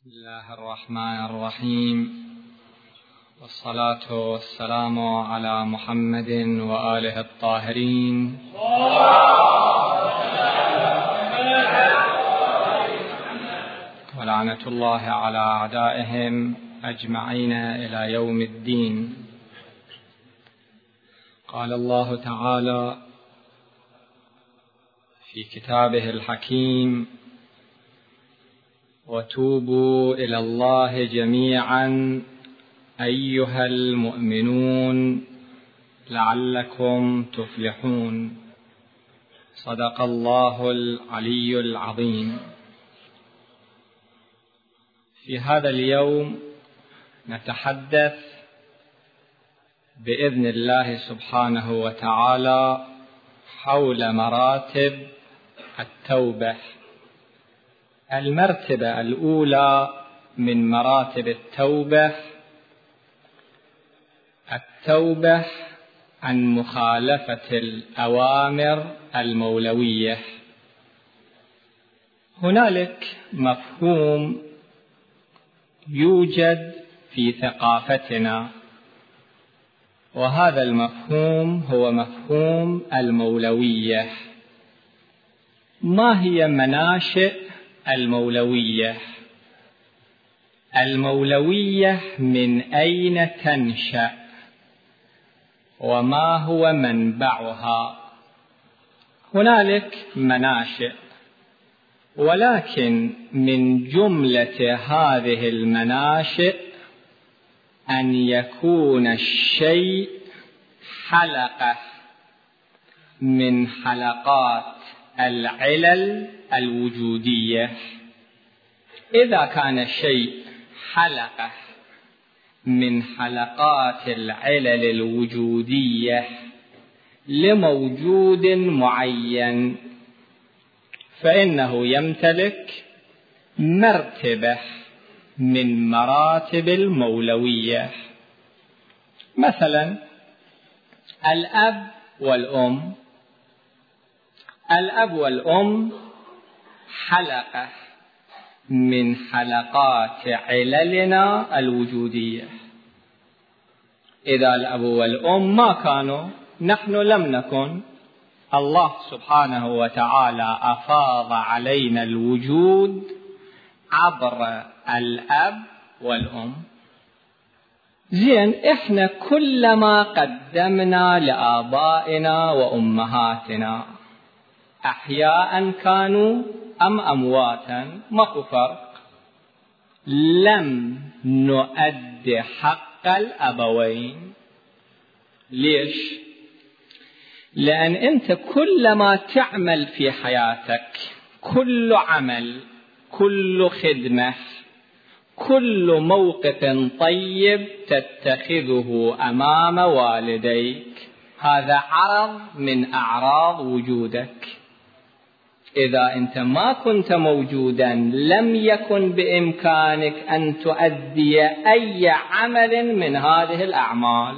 بسم الله الرحمن الرحيم، والصلاة والسلام على محمد وآله الطاهرين ولعنة الله على أعدائهم أجمعين إلى يوم الدين. قال الله تعالى في كتابه الحكيم: وتوبوا إلى الله جميعا أيها المؤمنون لعلكم تفلحون. صدق الله العلي العظيم. في هذا اليوم نتحدث بإذن الله سبحانه وتعالى حول مراتب التوبة. المرتبة الأولى من مراتب التوبة عن مخالفة الأوامر المولوية. هنالك مفهوم يوجد في ثقافتنا، وهذا المفهوم هو مفهوم المولوية. ما هي مناشئ المولوية؟ المولوية من أين تنشأ وما هو منبعها؟ هنالك مناشئ، ولكن من جملة هذه المناشئ أن يكون الشيء حلقة من حلقات العلل الوجودية. إذا كان الشيء حلقة من حلقات العلل الوجودية لموجود معين، فإنه يمتلك مرتبة من مراتب المولوية. مثلا الأب والأم. الأب والأم حلقة من حلقات عللنا الوجودية. إذا الأب والأم ما كانوا، نحن لم نكن. الله سبحانه وتعالى أفاض علينا الوجود عبر الأب والأم. زين، إحنا كلما قدمنا لآبائنا وأمهاتنا، أحياء كانوا أم أمواتا، ماكو فرق، لم نؤدي حق الأبوين. ليش؟ لأن أنت كلما تعمل في حياتك، كل عمل، كل خدمة، كل موقف طيب تتخذه أمام والديك، هذا عرض من أعراض وجودك. إذا أنت ما كنت موجودا لم يكن بإمكانك أن تؤدي أي عمل من هذه الأعمال.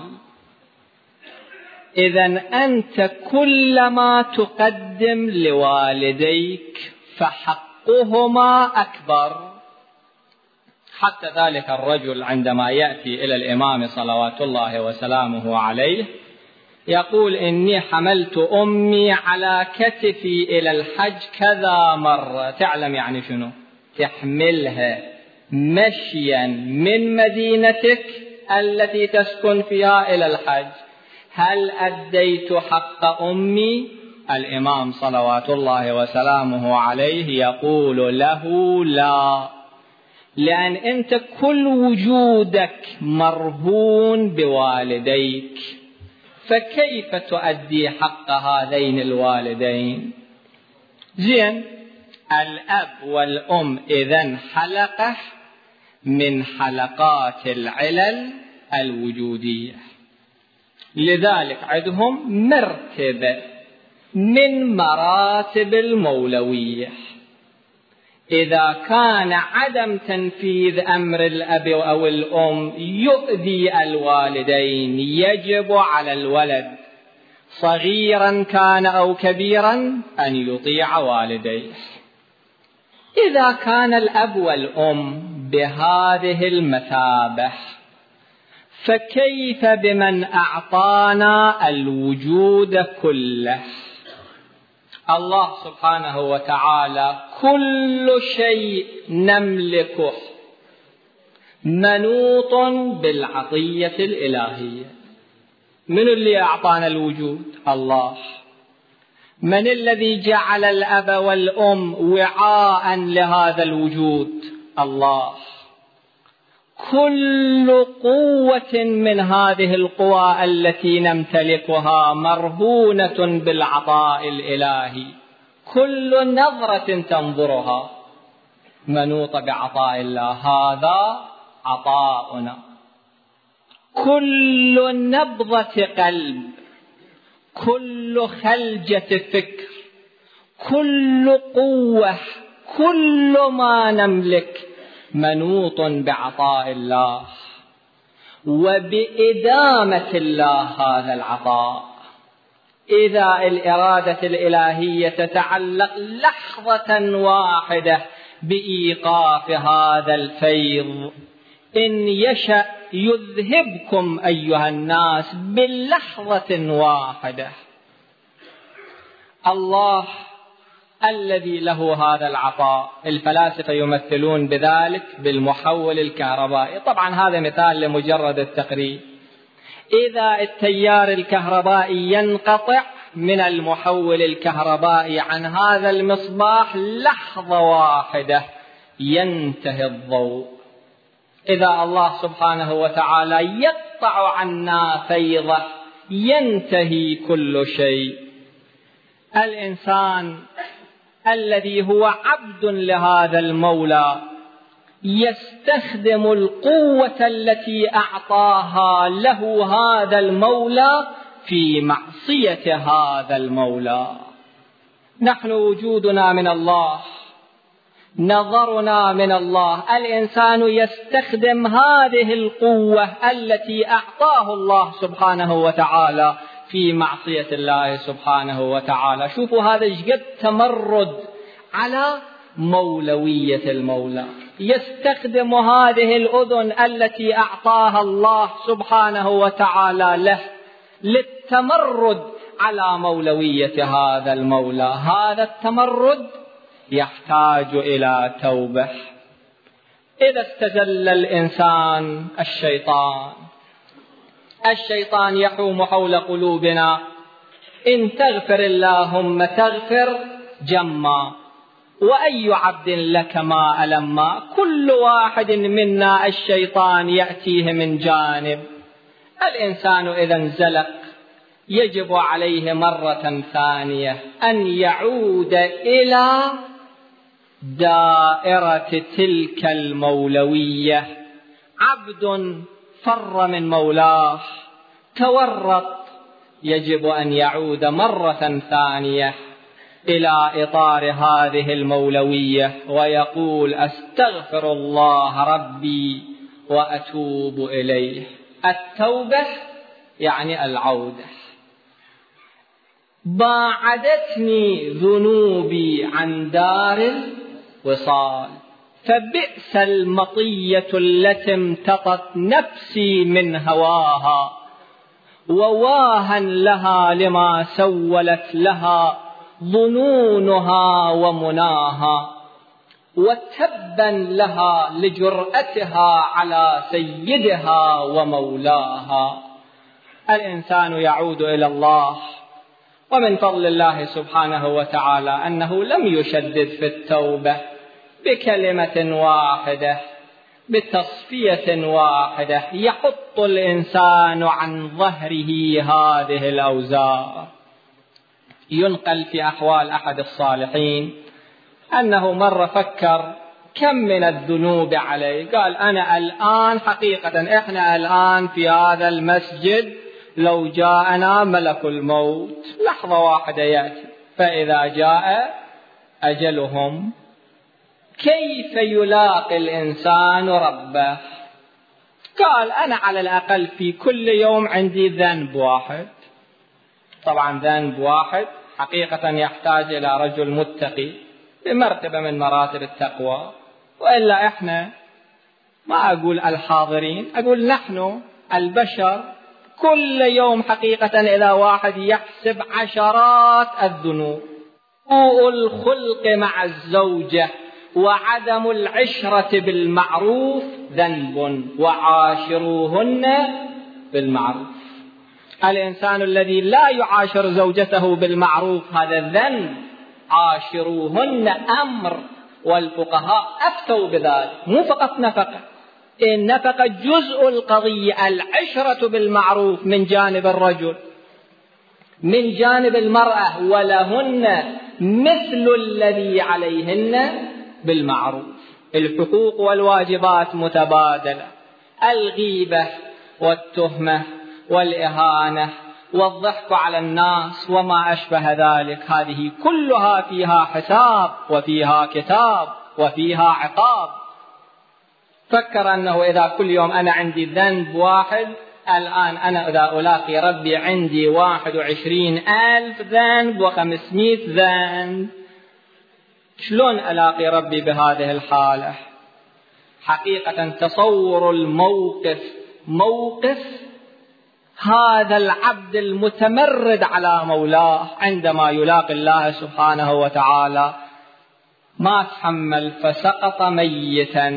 إذن أنت كلما تقدم لوالديك فحقهما أكبر. حتى ذلك الرجل عندما يأتي إلى الإمام صلوات الله وسلامه عليه يقول: إني حملت أمي على كتفي إلى الحج كذا مرة. تعلم يعني شنو؟ تحملها مشيا من مدينتك التي تسكن فيها إلى الحج. هل أديت حق أمي؟ الإمام صلوات الله وسلامه عليه يقول له: لا، لأن أنت كل وجودك مرهون بوالديك، فكيف تؤدي حق هذين الوالدين؟ زين، الأب والأم إذن حلقة من حلقات العلل الوجودية، لذلك عندهم مرتبة من مراتب المولوية. إذا كان عدم تنفيذ أمر الأب أو الأم يؤذي الوالدين، يجب على الولد صغيرا كان أو كبيرا أن يطيع والديه. إذا كان الأب والأم بهذه المثابة، فكيف بمن أعطانا الوجود كله؟ الله سبحانه وتعالى كل شيء نملكه منوط بالعطية الإلهية. من اللي أعطانا الوجود؟ الله. من الذي جعل الأب والأم وعاء لهذا الوجود؟ الله. كل قوة من هذه القوى التي نمتلكها مرهونة بالعطاء الإلهي، كل نظرة تنظرها منوطة بعطاء الله، هذا عطاؤنا. كل نبضة قلب، كل خلجة فكر، كل قوة، كل ما نملك منوط بعطاء الله وبإدامة الله هذا العطاء. إذا الإرادة الإلهية تتعلق لحظة واحدة بإيقاف هذا الفيض، إن يشأ يذهبكم أيها الناس باللحظة واحدة. الله الذي له هذا العطاء، الفلاسفة يمثلون بذلك بالمحول الكهربائي. طبعا هذا مثال لمجرد التقريب. إذا التيار الكهربائي ينقطع من المحول الكهربائي عن هذا المصباح لحظة واحدة ينتهي الضوء. إذا الله سبحانه وتعالى يقطع عنا فيضه ينتهي كل شيء. الإنسان الذي هو عبد لهذا المولى يستخدم القوة التي أعطاها له هذا المولى في معصية هذا المولى. نحن وجودنا من الله، نظرنا من الله. الإنسان يستخدم هذه القوة التي أعطاه الله سبحانه وتعالى في معصية الله سبحانه وتعالى. شوفوا هذا قد تمرد على مولوية المولى. يستخدم هذه الأذن التي أعطاها الله سبحانه وتعالى له للتمرد على مولوية هذا المولى. هذا التمرد يحتاج إلى توبة. إذا استزل الإنسان الشيطان يحوم حول قلوبنا، إن تغفر اللهم تغفر جما، وأي عبد لك ما ألما. كل واحد منا الشيطان يأتيه من جانب. الإنسان إذا انزلق يجب عليه مرة ثانية أن يعود إلى دائرة تلك المولوية. عبد فر من مولاه، تورط، يجب أن يعود مرة ثانية إلى إطار هذه المولوية ويقول أستغفر الله ربي وأتوب إليه. التوبة يعني العودة. باعدتني ذنوبي عن دار الوصال، فبئس المطية التي امتطت نفسي من هواها، وواها لها لما سولت لها ظنونها ومناها، وتبا لها لجرأتها على سيدها ومولاها. الإنسان يعود إلى الله، ومن فضل الله سبحانه وتعالى أنه لم يشدد في التوبة بكلمة واحدة، بتصفية واحدة يحط الإنسان عن ظهره هذه الأوزار. ينقل في أحوال أحد الصالحين أنه مرة فكر كم من الذنوب عليه، قال أنا الآن حقيقة إحنا الآن في هذا المسجد لو جاءنا ملك الموت لحظة واحدة يأتي، فإذا جاء أجلهم كيف يلاقي الإنسان ربه؟ قال أنا على الأقل في كل يوم عندي ذنب واحد. طبعا ذنب واحد حقيقة يحتاج إلى رجل متقي بمرتبة من مراتب التقوى، وإلا إحنا ما أقول الحاضرين، أقول نحن البشر كل يوم حقيقة إذا واحد يحسب عشرات الذنوب. سوء الخلق مع الزوجة وعدم العشرة بالمعروف ذنب وعاشروهن بالمعروف. الإنسان الذي لا يعاشر زوجته بالمعروف هذا ذنب، عاشروهن أمر، والفقهاء أفتوا بذلك. مو فقط نفقة، النفقة جزء القضية، العشرة بالمعروف من جانب الرجل من جانب المرأة، ولهن مثل الذي عليهن بالمعروف. الحقوق والواجبات متبادلة، الغيبة والتهمة والإهانة والضحك على الناس وما أشبه ذلك، هذه كلها فيها حساب وفيها كتاب وفيها عقاب. فكر أنه إذا كل يوم أنا عندي ذنب واحد، الآن أنا إذا ألاقي ربي عندي 21,000 ذنب و500 ذنب، شلون ألاقي ربي بهذه الحالة؟ حقيقة تصور الموقف موقف هذا العبد المتمرد على مولاه عندما يلاقي الله سبحانه وتعالى، ما تحمل فسقط ميتا.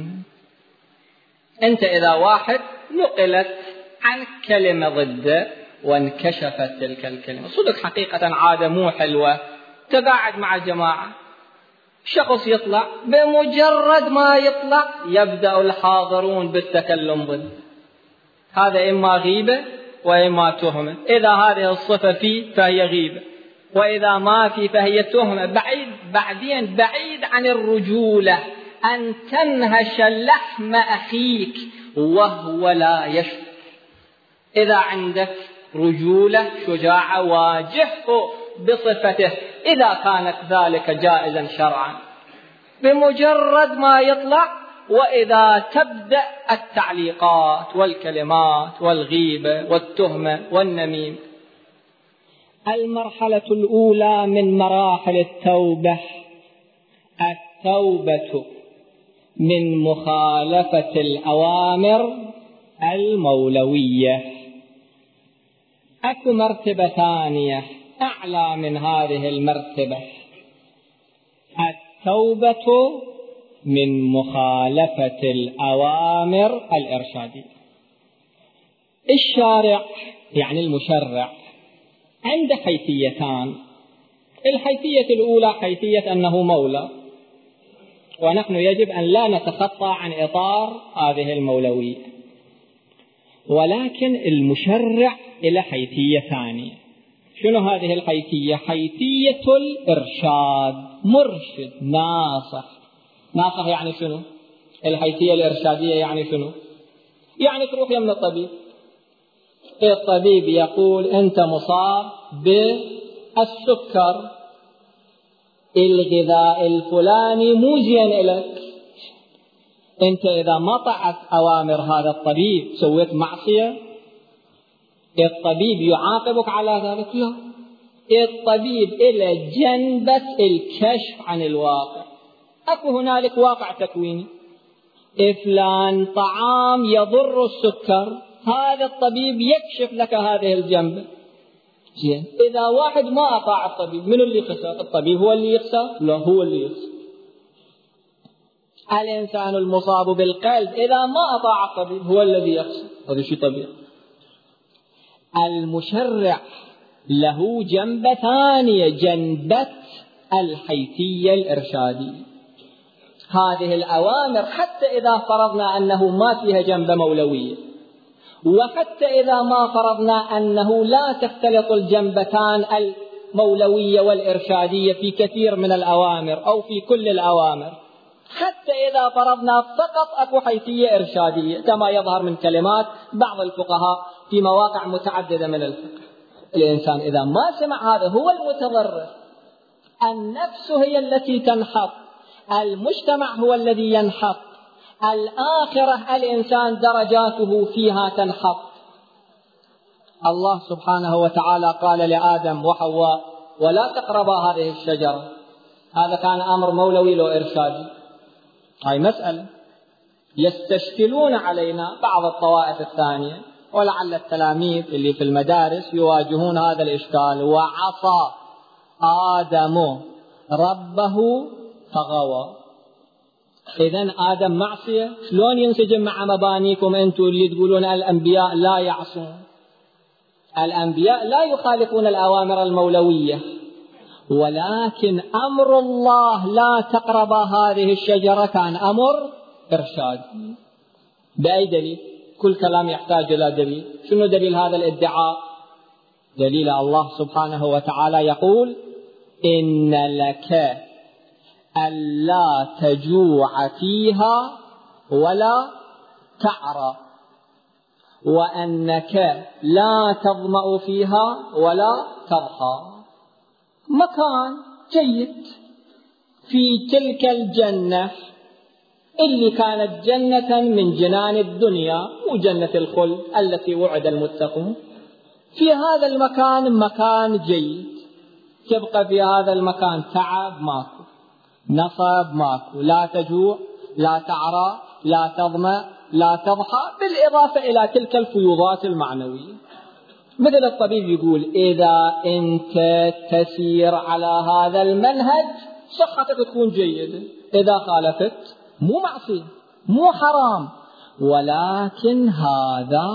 أنت إذا واحد نقلت عن كلمة ضده وانكشفت تلك الكلمة، صدق حقيقة عادة مو حلوة، تقاعد مع جماعة، شخص يطلع، بمجرد ما يطلع يبدأ الحاضرون بالتكلم ضده. هذا إما غيبة وإما تهمة. إذا هذه الصفة فيه فهي غيبة، وإذا ما فيه فهي تهمة. بعيد عن الرجولة أن تنهش لحم أخيك وهو لا يشعر. إذا عندك رجولة شجاعة واجهه بصفته إذا كانت ذلك جائزا شرعا، بمجرد ما يطلع. وإذا تبدأ التعليقات والكلمات والغيبة والتهمة والنميم. المرحلة الأولى من مراحل التوبة التوبة من مخالفة الأوامر المولوية. أكو مرتبة ثانية أعلى من هذه المرتبة، التوبة من مخالفة الأوامر الإرشادية. الشارع يعني المشرع عنده حيثيتان. الحيثية الأولى حيثية أنه مولى، ونحن يجب أن لا نتخطى عن إطار هذه المولوية. ولكن المشرع إلى حيثية ثانية. شنو هذه الحيثية؟ حيثية الإرشاد، مرشد ناصح. ناصح يعني شنو؟ الحيثية الإرشادية يعني شنو؟ يعني تروح يمن الطبيب، الطبيب يقول أنت مصاب بالسكر، الغذاء الفلاني مو زين لك، أنت إذا ما طعت أوامر هذا الطبيب سويت معصية، الطبيب يعاقبك على ذلك. لا، الطبيب إلى جنبة الكشف عن الواقع. أكو هنالك واقع تكويني، فلان طعام يضر السكر، هذا الطبيب يكشف لك هذه الجنبة. زين، إذا واحد ما أطاع الطبيب، من اللي خسر؟ الطبيب هو اللي يخسر؟ لا، هو اللي يخسر. الإنسان المصاب بالقلب إذا ما أطاع الطبيب هو الذي يخسر. هذا شيء طبيعي. المشرع له جنبة ثانية، جنبة الحيثية الإرشادية. هذه الأوامر حتى إذا فرضنا أنه ما فيها جنبة مولوية، وحتى إذا ما فرضنا أنه لا تختلط الجنبتان المولوية والإرشادية في كثير من الأوامر أو في كل الأوامر، حتى إذا فرضنا فقط أكو حيثية إرشادية كما يظهر من كلمات بعض الفقهاء في مواقع متعددة من الفقه، الإنسان إذا ما سمع هذا هو المتضرر. النفس هي التي تنحط، المجتمع هو الذي ينحط، الآخرة الإنسان درجاته فيها تنحط. الله سبحانه وتعالى قال لآدم وحواء ولا تقربا هذه الشجرة. هذا كان أمر مولوي لو إرشادي، هاي مسألة. يستشكلون علينا بعض الطوائف الثانية، ولعل التلاميذ اللي في المدارس يواجهون هذا الإشكال. وعصى آدم ربه فغوى. إذن آدم معصية، شلون ينسجم مع مبانيكم أنتم اللي تقولون الأنبياء لا يعصون؟ الأنبياء لا يخالفون الأوامر المولوية، ولكن أمر الله لا تقربا هذه الشجرة كان أمر إرشاد. بأي دليل؟ كل كلام يحتاج إلى دليل. شنو دليل هذا الادعاء؟ دليل الله سبحانه وتعالى يقول: إن لك ألا تجوع فيها ولا تعرى، وأنك لا تظمأ فيها ولا تضحى. مكان جيد في تلك الجنة اللي كانت جنة من جنان الدنيا وجنة الخلد التي وعد المتقون. في هذا المكان مكان جيد، تبقى في هذا المكان تعب ماكو، نصب ماكو، لا تجوع لا تعرى لا تظمأ لا تضحى، بالإضافة إلى تلك الفيوضات المعنوية. مثل الطبيب يقول: إذا أنت تسير على هذا المنهج صحتك تكون جيدة، إذا خالفت مو معصية مو حرام، ولكن هذا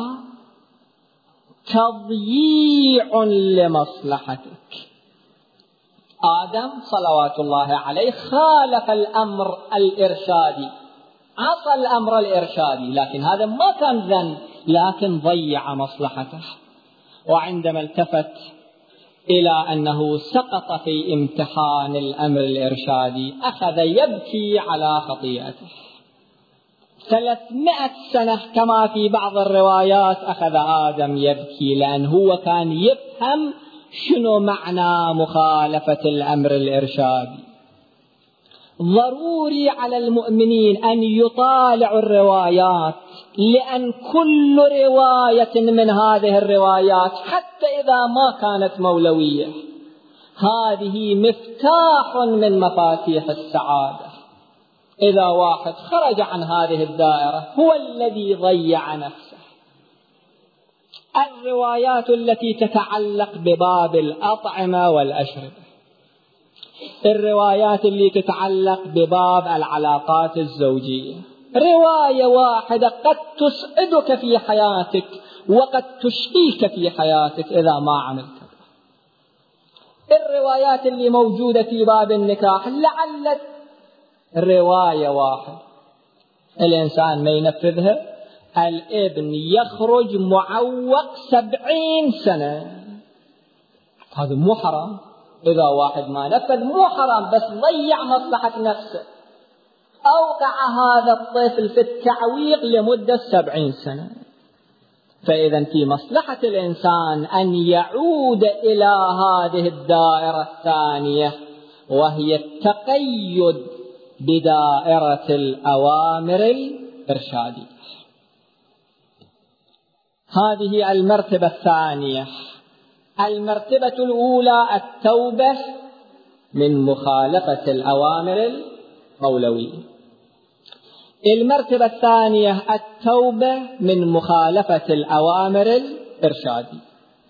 تضييع لمصلحتك. آدم صلوات الله عليه خالف الأمر الإرشادي، عصى الأمر الإرشادي، لكن هذا ما كان ذنب، لكن ضيع مصلحته. وعندما التفت إلى أنه سقط في امتحان الأمر الإرشادي أخذ يبكي على خطيئته. 300 سنة كما في بعض الروايات أخذ آدم يبكي، لأنه هو كان يفهم شنو معنى مخالفة الأمر الإرشادي. ضروري على المؤمنين أن يطالعوا الروايات، لأن كل رواية من هذه الروايات حتى إذا ما كانت مولوية هذه مفتاح من مفاتيح السعادة. إذا واحد خرج عن هذه الدائرة هو الذي ضيع نفسه. الروايات التي تتعلق بباب الأطعمة والأشربة، الروايات اللي تتعلق بباب العلاقات الزوجية، رواية واحدة قد تسعدك في حياتك وقد تشقيك في حياتك إذا ما عملت. الروايات اللي موجودة في باب النكاح لعل رواية واحدة الإنسان ما ينفذها الابن يخرج معوق 70 سنة، هذا مو حرام. إذا واحد ما نفذ مو حرام، بس ضيع مصلحة نفسه، أوقع هذا الطفل في التعويق لمدة 70 سنة. فإذا في مصلحة الإنسان أن يعود إلى هذه الدائرة الثانية، وهي التقيد بدائرة الأوامر الإرشادية. هذه المرتبة الثانية. المرتبة الأولى التوبة من مخالفة الأوامر المولوية. المرتبة الثانية التوبة من مخالفة الأوامر الإرشادية.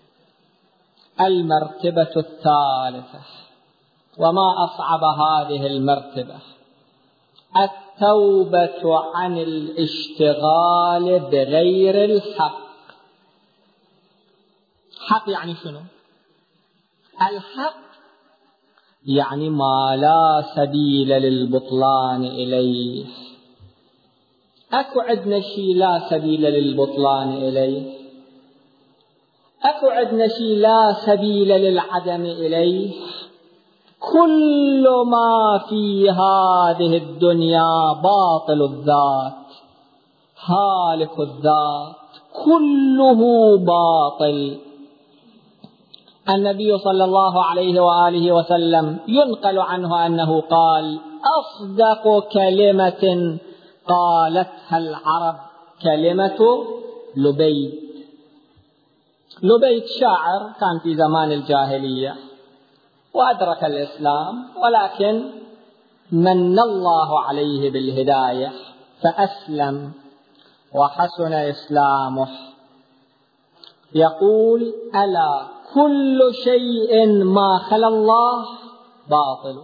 المرتبة الثالثة وما أصعب هذه المرتبة التوبة عن الاشتغال بغير الحق. حق يعني شنو؟ الحق يعني ما لا سبيل للبطلان إليه. أكو عندنا شيء لا سبيل للبطلان إليه، أكو عندنا شيء لا سبيل للعدم إليه. كل ما في هذه الدنيا باطل الذات هالك الذات، كله باطل. النبي صلى الله عليه وآله وسلم ينقل عنه أنه قال: أصدق كلمة قالتها العرب كلمة لبيد. لبيد شاعر كان في زمان الجاهلية وأدرك الإسلام، ولكن من الله عليه بالهداية فأسلم وحسن إسلامه. يقول: ألا كل شيء ما خلا الله باطل،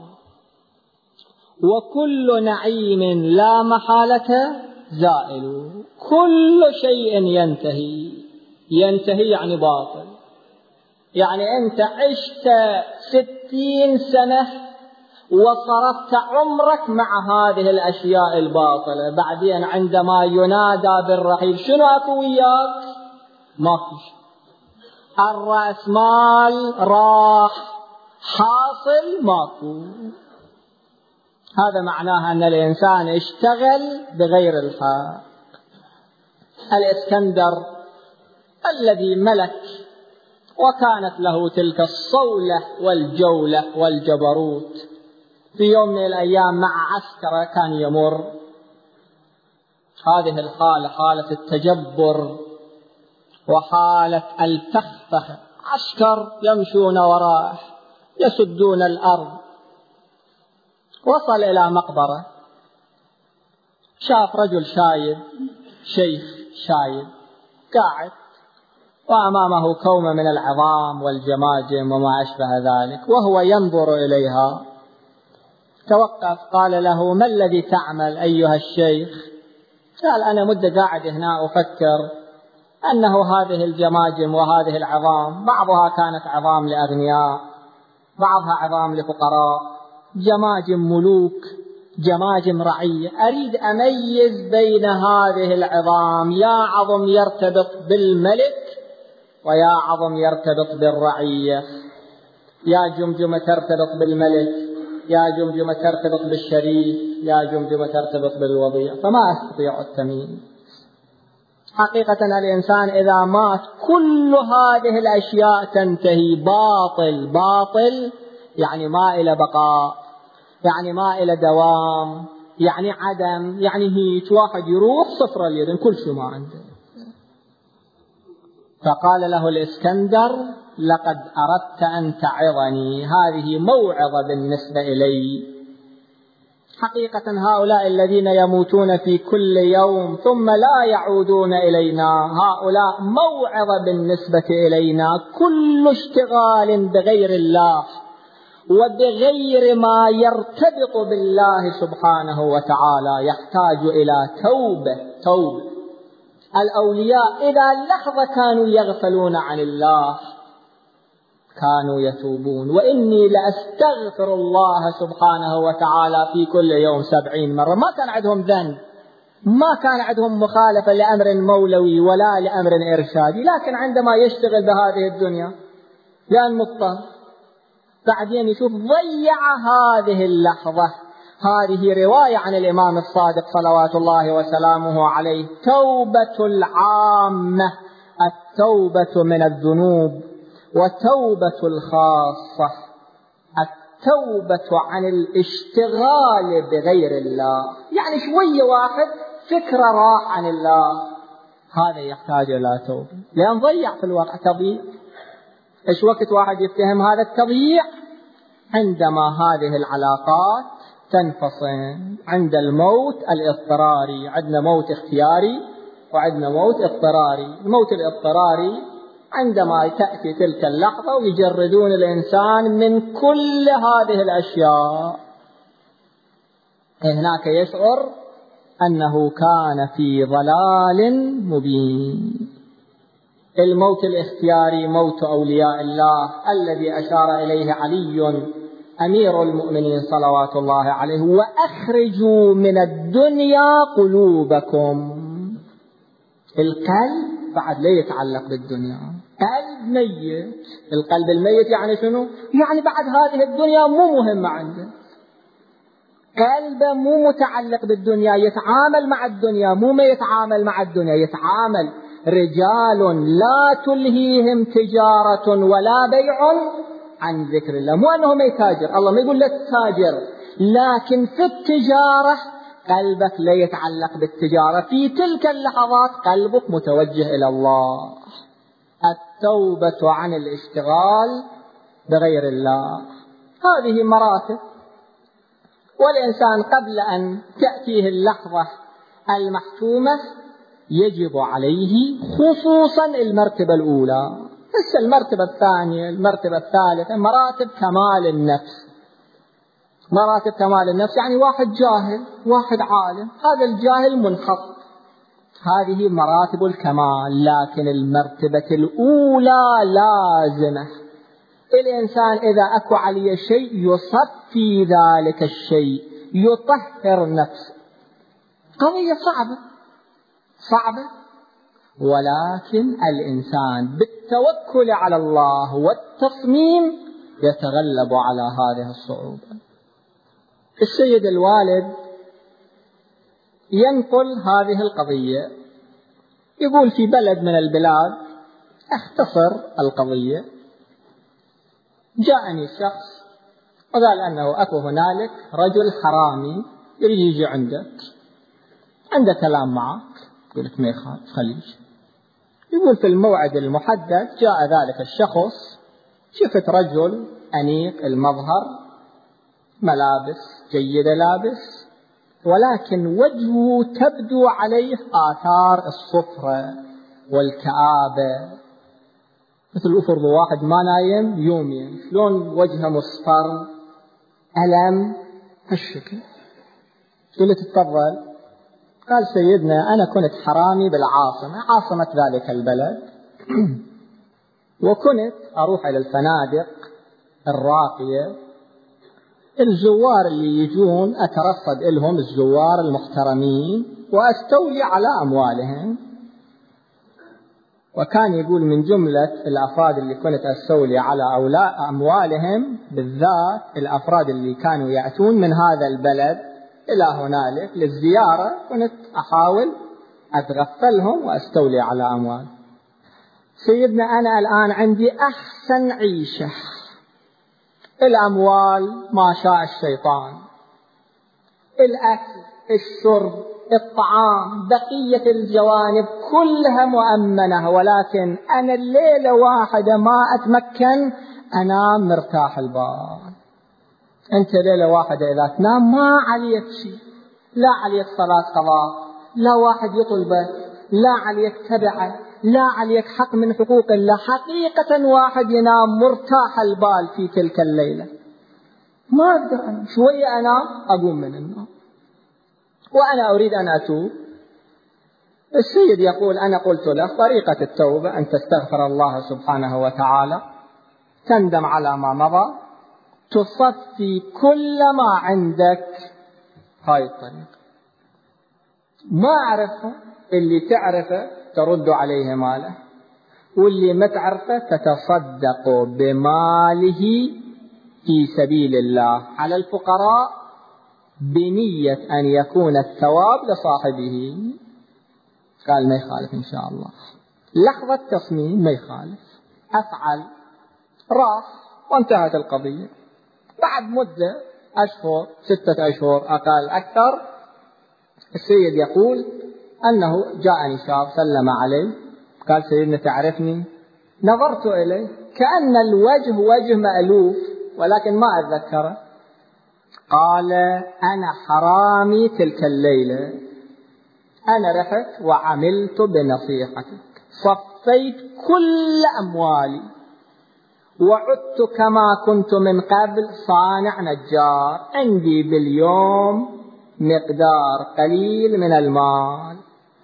وكل نعيم لا محالة زائل. كل شيء ينتهي يعني باطل. يعني أنت عشت 60 سنة وصرفت عمرك مع هذه الأشياء الباطلة، بعدين عندما ينادى بالرحيل شنو أكو وياك؟ ما فيش. الرأس مال راح، حاصل ماكو. هذا معناها أن الإنسان اشتغل بغير الحق. الإسكندر الذي ملك وكانت له تلك الصولة والجولة والجبروت، في يوم من الأيام مع عسكرة كان يمر، هذه الحالة حالة التجبر وحالة الفخفخة، عسكر يمشون وراءه يسدون الأرض. وصل إلى مقبرة، شاف رجل شايب، شيخ شايب قاعد، وأمامه كومة من العظام والجماجم وما أشبه ذلك، وهو ينظر إليها. توقف، قال له: ما الذي تعمل أيها الشيخ؟ قال: أنا مدة قاعد هنا أفكر أنه هذه الجماجم وهذه العظام بعضها كانت عظام لأغنياء، بعضها عظام لفقراء، جماجم ملوك، جماجم رعية، أريد أميز بين هذه العظام، يا عظم يرتبط بالملك ويا عظم يرتبط بالرعية، يا جمجمة ترتبط بالملك، يا جمجمة ترتبط بالشريف، يا جمجمة ترتبط بالوضيع، فما أستطيع التمييز. حقيقة الإنسان إذا مات كل هذه الأشياء تنتهي. باطل باطل يعني ما إلى بقاء، يعني ما إلى دوام، يعني عدم، يعني هيك واحد يروح صفر اليد، كل شيء ما عنده. فقال له الإسكندر: لقد أردت أن تعظني، هذه موعظة بالنسبة إلي. حقيقة هؤلاء الذين يموتون في كل يوم ثم لا يعودون إلينا، هؤلاء موعظة بالنسبة إلينا. كل اشتغال بغير الله وبغير ما يرتبط بالله سبحانه وتعالى يحتاج إلى توبة. الأولياء إذا لحظة كانوا يغفلون عن الله كانوا يتوبون. وإني لأستغفر الله سبحانه وتعالى في كل يوم 70 مرة. ما كان عندهم ذنب، ما كان عندهم مخالفة لأمر مولوي ولا لأمر إرشادي، لكن عندما يشتغل بهذه الدنيا لأن مضطر، بعدين يشوف ضيع هذه اللحظة. هذه رواية عن الإمام الصادق صلوات الله وسلامه عليه: توبة العامة التوبة من الذنوب، وتوبة الخاصة التوبة عن الاشتغال بغير الله. يعني شوية واحد فكرة راح عن الله، هذا يحتاج إلى توبة، لأن ضيع في الواقع، تضييع. إيش وقت واحد يفتهم هذا التضييع؟ عندما هذه العلاقات تنفصل. عند الموت الاضطراري، عندنا موت اختياري وعندنا موت اضطراري. الموت الاضطراري عندما تأتي تلك اللحظة ويجردون الإنسان من كل هذه الأشياء، هناك يشعر أنه كان في ضلال مبين. الموت الاختياري موت أولياء الله الذي أشار إليه علي أمير المؤمنين صلوات الله عليه: وأخرجوا من الدنيا قلوبكم. القلب بعد لا يتعلق بالدنيا، قلب ميت. القلب الميت يعني شنو؟ يعني بعد هذه الدنيا مو مهمة عنده، قلبه مو متعلق بالدنيا، يتعامل مع الدنيا، مو ما يتعامل مع الدنيا، يتعامل. رجال لا تلهيهم تجارة ولا بيع عن ذكر الله. مو أنه ما يتاجر، الله ما يقول لك تاجر، لكن في التجارة قلبك لا يتعلق بالتجارة، في تلك اللحظات قلبك متوجه إلى الله. التوبة عن الاشتغال بغير الله. هذه مراتب، والإنسان قبل أن تأتيه اللحظة المحكومة يجب عليه خصوصا المرتبة الأولى، بس المرتبة الثانية المرتبة الثالثة مراتب كمال النفس. مراتب كمال النفس يعني واحد جاهل واحد عالم، هذا الجاهل منخفض، هذه مراتب الكمال. لكن المرتبة الأولى لازمة. الإنسان إذا أكو عليه شيء يصفي ذلك الشيء، يطهر نفسه. قضية صعبة، ولكن الإنسان بالتوكل على الله والتصميم يتغلب على هذه الصعوبة. السيد الوالد ينقل هذه القضية، يقول في بلد من البلاد، اختصر القضية، جاءني شخص وقال أنه أكو هنالك رجل حرامي يريد يجي عنده كلام معك. قلت ما يخالف خليش. يقول في الموعد المحدد جاء ذلك الشخص، شفت رجل أنيق المظهر، ملابس جيدة لابس، ولكن وجهه تبدو عليه آثار الصفرة والكآبة، مثل أفرض واحد ما نايم يومين، شلون وجهه مصفر، ألم هالشكل. قلت تفضل. قال سيدنا أنا كنت حرامي بالعاصمة، عاصمة ذلك البلد، وكنت أروح إلى الفنادق الراقية، الزوار اللي يجون أترصد لهم، الزوار المحترمين، وأستولي على أموالهم. وكان يقول من جملة الأفراد اللي كنت أستولي على أموالهم بالذات الأفراد اللي كانوا يأتون من هذا البلد إلى هنالك للزيارة، كنت أحاول أتغفلهم وأستولي على أموال. سيدنا أنا الآن عندي أحسن عيشة، الأموال ما شاء الشيطان، الأكل الشرب الطعام بقية الجوانب كلها مؤمنة، ولكن أنا الليلة واحدة ما أتمكن أنام مرتاح البال. أنت ليلة واحدة إذا تنام ما عليك شيء، لا عليك صلاة قضاء، لا واحد يطلبك، لا عليك تبعه، لا عليك حق من حقوق الله. حقيقة واحد ينام مرتاح البال في تلك الليلة. ما أقدر أنا شوية أنام أقوم من النوم وأنا أريد أن أتوب. السيد يقول أنا قلت له طريقة التوبة أن تستغفر الله سبحانه وتعالى، تندم على ما مضى، تصفي كل ما عندك. هاي الطريقة ما أعرفه، اللي تعرفه ترد عليه ماله، واللي ما تعرفه تتصدق بماله في سبيل الله على الفقراء بنية أن يكون الثواب لصاحبه. قال ما يخالف إن شاء الله. لحظة تصميم ما يخالف، أفعل. راح وانتهت القضية. بعد مدة أشهر، 6 أشهر أقل أكثر، السيد يقول أنه جاءني شاب سلم علي، قال سيدنا تعرفني؟ نظرت إليه كأن الوجه وجه مألوف ولكن ما أتذكره. قال أنا حرامي تلك الليلة، أنا رحت وعملت بنصيحتك، صفيت كل أموالي وعدت كما كنت من قبل صانع نجار، عندي باليوم مقدار قليل من المال،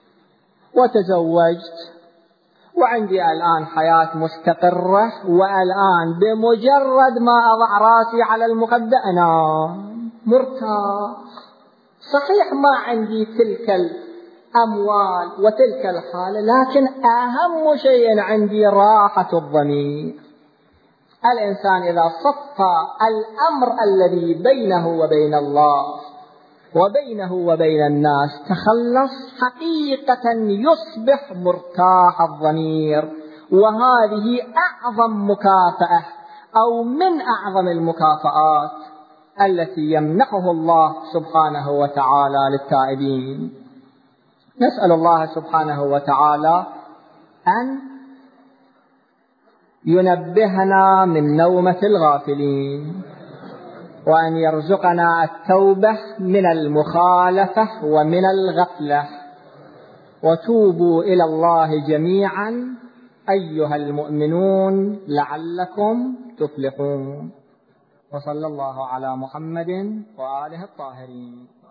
وتزوجت، وعندي الآن حياة مستقرة، والآن بمجرد ما أضع راسي على المخدة أنام مرتاح. صحيح ما عندي تلك الأموال وتلك الحالة، لكن أهم شيء عندي راحة الضمير. الإنسان إذا صفى الأمر الذي بينه وبين الله وبينه وبين الناس تخلص، حقيقة يصبح مرتاح الضمير. وهذه أعظم مكافأة أو من أعظم المكافآت التي يمنحه الله سبحانه وتعالى للتائبين. نسأل الله سبحانه وتعالى أن ينبهنا من نومة الغافلين، وأن يرزقنا التوبة من المخالفة ومن الغفلة. وتوبوا إلى الله جميعا أيها المؤمنون لعلكم تفلحون. وصلى الله على محمد وآله الطاهرين.